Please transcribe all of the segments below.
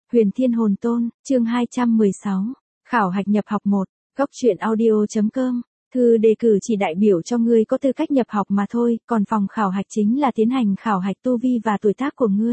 Huyền Thiên Hồn Tôn, chương 216. Khảo hạch nhập học 1, góc truyện audio.com. Thư đề cử chỉ đại biểu cho ngươi có tư cách nhập học mà thôi, còn phòng khảo hạch chính là tiến hành khảo hạch tu vi và tuổi tác của ngươi.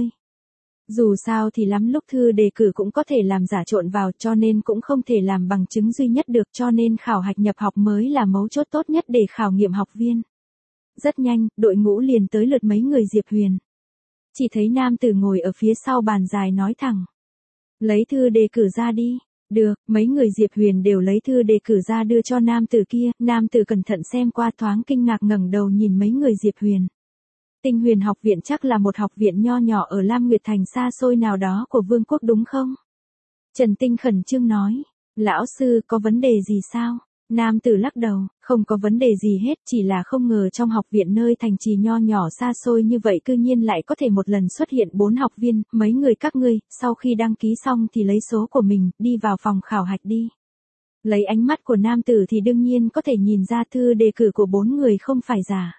Dù sao thì lắm lúc thư đề cử cũng có thể làm giả trộn vào, cho nên cũng không thể làm bằng chứng duy nhất được, cho nên khảo hạch nhập học mới là mấu chốt tốt nhất để khảo nghiệm học viên. Rất nhanh, đội ngũ liền tới lượt mấy người Diệp Huyền. Chỉ thấy nam tử ngồi ở phía sau bàn dài nói thẳng. Lấy thư đề cử ra đi. Được, mấy người Diệp Huyền đều lấy thư đề cử ra đưa cho nam tử kia, nam tử cẩn thận xem qua thoáng kinh ngạc ngẩng đầu nhìn mấy người Diệp Huyền. Tinh Huyền học viện chắc là một học viện nho nhỏ ở Lam Nguyệt Thành xa xôi nào đó của vương quốc đúng không? Trần Tinh khẩn trương nói, lão sư có vấn đề gì sao? Nam tử lắc đầu, không có vấn đề gì hết, chỉ là không ngờ trong học viện nơi thành trì nho nhỏ xa xôi như vậy cư nhiên lại có thể một lần xuất hiện 4 học viên, mấy người các ngươi, sau khi đăng ký xong thì lấy số của mình, đi vào phòng khảo hạch đi. Lấy ánh mắt của nam tử thì đương nhiên có thể nhìn ra thư đề cử của 4 người không phải giả.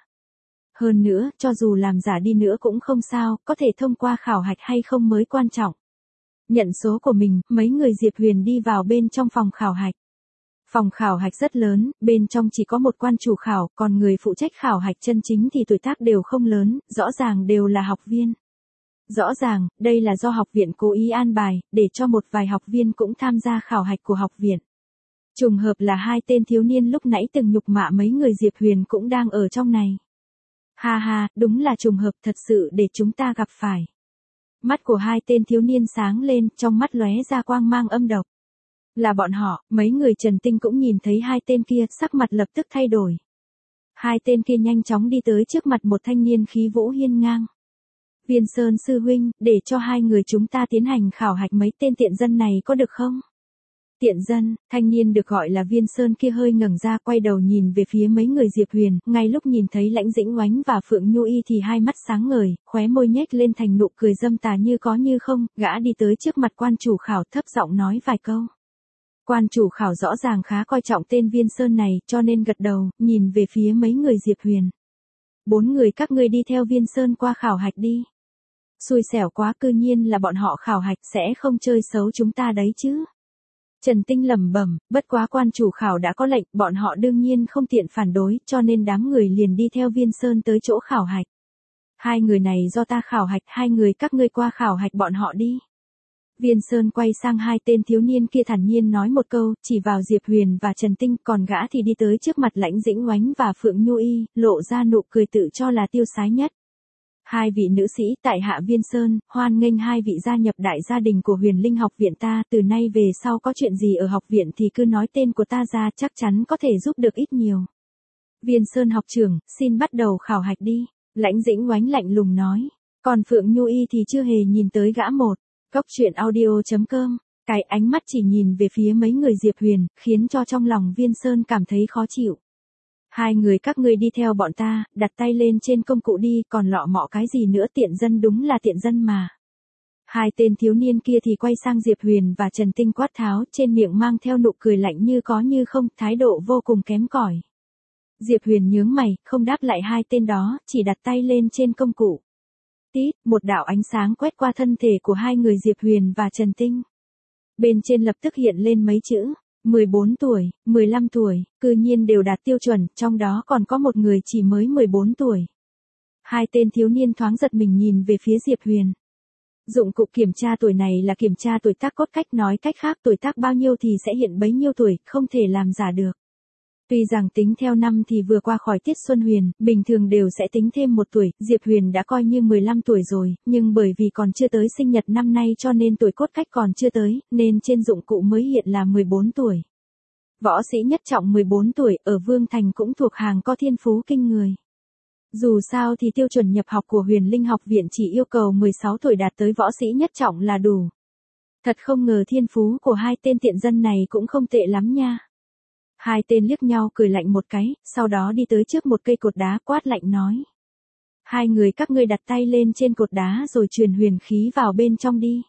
Hơn nữa, cho dù làm giả đi nữa cũng không sao, có thể thông qua khảo hạch hay không mới quan trọng. Nhận số của mình, mấy người Diệp Huyền đi vào bên trong phòng khảo hạch. Phòng khảo hạch rất lớn, bên trong chỉ có một quan chủ khảo, còn người phụ trách khảo hạch chân chính thì tuổi tác đều không lớn, rõ ràng đều là học viên. Rõ ràng, đây là do học viện cố ý an bài, để cho một vài học viên cũng tham gia khảo hạch của học viện. Trùng hợp là hai tên thiếu niên lúc nãy từng nhục mạ mấy người Diệp Huyền cũng đang ở trong này. Ha ha, đúng là trùng hợp thật sự để chúng ta gặp phải. Mắt của hai tên thiếu niên sáng lên, trong mắt lóe ra quang mang âm độc. Là bọn họ, mấy người Trần Tinh cũng nhìn thấy hai tên kia, sắc mặt lập tức thay đổi. Hai tên kia nhanh chóng đi tới trước mặt một thanh niên khí vũ hiên ngang. Viên Sơn sư huynh, để cho hai người chúng ta tiến hành khảo hạch mấy tên tiện dân này có được không? Tiện dân, thanh niên được gọi là Viên Sơn kia hơi ngẩng ra quay đầu nhìn về phía mấy người Diệp Huyền, ngay lúc nhìn thấy Lãnh Dĩnh Oánh và Phượng Nhu Y thì hai mắt sáng ngời, khóe môi nhếch lên thành nụ cười dâm tà như có như không, gã đi tới trước mặt quan chủ khảo thấp giọng nói vài câu. Quan chủ khảo rõ ràng khá coi trọng tên Viên Sơn này, cho nên gật đầu, nhìn về phía mấy người Diệp Huyền. 4 người các ngươi đi theo Viên Sơn qua khảo hạch đi. Xui xẻo quá, cư nhiên là bọn họ khảo hạch, sẽ không chơi xấu chúng ta đấy chứ. Trần Tinh lẩm bẩm, bất quá quan chủ khảo đã có lệnh, bọn họ đương nhiên không tiện phản đối, cho nên đám người liền đi theo Viên Sơn tới chỗ khảo hạch. Hai người này do ta khảo hạch, hai người các ngươi qua khảo hạch bọn họ đi. Viên Sơn quay sang hai tên thiếu niên kia thản nhiên nói một câu, chỉ vào Diệp Huyền và Trần Tinh, còn gã thì đi tới trước mặt Lãnh Dĩnh Oánh và Phượng Nhu Y, lộ ra nụ cười tự cho là tiêu sái nhất. Hai vị nữ sĩ, tại hạ Viên Sơn, hoan nghênh hai vị gia nhập đại gia đình của Huyền Linh học viện ta, từ nay về sau có chuyện gì ở học viện thì cứ nói tên của ta ra, chắc chắn có thể giúp được ít nhiều. Viên Sơn học trưởng, xin bắt đầu khảo hạch đi, Lãnh Dĩnh Oánh lạnh lùng nói, còn Phượng Nhu Y thì chưa hề nhìn tới gã một. Góc truyện audio.com, cái ánh mắt chỉ nhìn về phía mấy người Diệp Huyền, khiến cho trong lòng Viên Sơn cảm thấy khó chịu. Hai người các ngươi đi theo bọn ta, đặt tay lên trên công cụ đi, còn lọ mọ cái gì nữa, tiện dân đúng là tiện dân mà. Hai tên thiếu niên kia thì quay sang Diệp Huyền và Trần Tinh quát tháo, trên miệng mang theo nụ cười lạnh như có như không, thái độ vô cùng kém cỏi. Diệp Huyền nhướng mày, không đáp lại hai tên đó, chỉ đặt tay lên trên công cụ. Tít, một đạo ánh sáng quét qua thân thể của hai người Diệp Huyền và Trần Tinh. Bên trên lập tức hiện lên mấy chữ, 14 tuổi, 15 tuổi, cư nhiên đều đạt tiêu chuẩn, trong đó còn có một người chỉ mới 14 tuổi. Hai tên thiếu niên thoáng giật mình nhìn về phía Diệp Huyền. Dụng cụ kiểm tra tuổi này là kiểm tra tuổi tác, cốt cách nói cách khác tuổi tác bao nhiêu thì sẽ hiện bấy nhiêu tuổi, không thể làm giả được. Tuy rằng tính theo năm thì vừa qua khỏi tiết Xuân Huyền, bình thường đều sẽ tính thêm 1 tuổi, Diệp Huyền đã coi như 15 tuổi rồi, nhưng bởi vì còn chưa tới sinh nhật năm nay cho nên tuổi cốt cách còn chưa tới, nên trên dụng cụ mới hiện là 14 tuổi. Võ sĩ nhất trọng 14 tuổi, ở Vương Thành cũng thuộc hàng có thiên phú kinh người. Dù sao thì tiêu chuẩn nhập học của Huyền Linh học viện chỉ yêu cầu 16 tuổi đạt tới võ sĩ nhất trọng là đủ. Thật không ngờ thiên phú của hai tên tiện dân này cũng không tệ lắm nha. Hai tên liếc nhau cười lạnh một cái, sau đó đi tới trước một cây cột đá quát lạnh nói. Hai người các ngươi đặt tay lên trên cột đá rồi truyền huyền khí vào bên trong đi.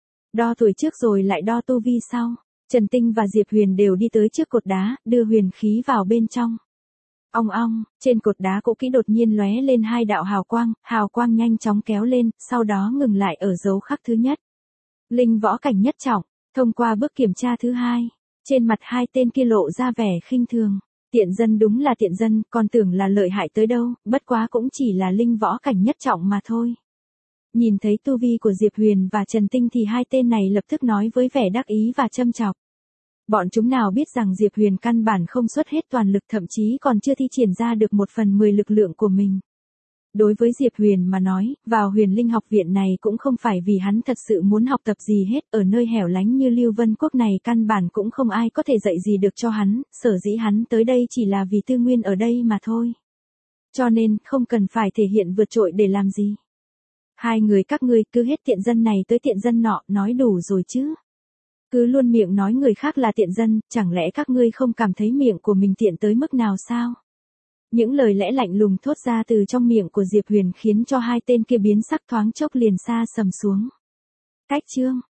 Đo tuổi trước rồi lại đo tu vi sau. Trần Tinh và Diệp Huyền đều đi tới trước cột đá, đưa huyền khí vào bên trong. Ong ong, trên cột đá cũ kỹ đột nhiên lóe lên hai đạo hào quang nhanh chóng kéo lên, sau đó ngừng lại ở dấu khắc thứ nhất. Linh võ cảnh nhất trọng, thông qua bước kiểm tra thứ hai, trên mặt hai tên kia lộ ra vẻ khinh thường. Tiện dân đúng là tiện dân, còn tưởng là lợi hại tới đâu, bất quá cũng chỉ là linh võ cảnh nhất trọng mà thôi. Nhìn thấy tu vi của Diệp Huyền và Trần Tinh thì hai tên này lập tức nói với vẻ đắc ý và châm chọc. Bọn chúng nào biết rằng Diệp Huyền căn bản không xuất hết toàn lực, thậm chí còn chưa thi triển ra được 1/10 lực lượng của mình. Đối với Diệp Huyền mà nói, vào Huyền Linh học viện này cũng không phải vì hắn thật sự muốn học tập gì hết, ở nơi hẻo lánh như Lưu Vân Quốc này căn bản cũng không ai có thể dạy gì được cho hắn, sở dĩ hắn tới đây chỉ là vì tư nguyên ở đây mà thôi. Cho nên, không cần phải thể hiện vượt trội để làm gì. Hai người các ngươi cứ hết tiện dân này tới tiện dân nọ, nói đủ rồi chứ. Cứ luôn miệng nói người khác là tiện dân, chẳng lẽ các ngươi không cảm thấy miệng của mình tiện tới mức nào sao? Những lời lẽ lạnh lùng thốt ra từ trong miệng của Diệp Huyền khiến cho hai tên kia biến sắc, thoáng chốc liền xa sầm xuống. Cách chương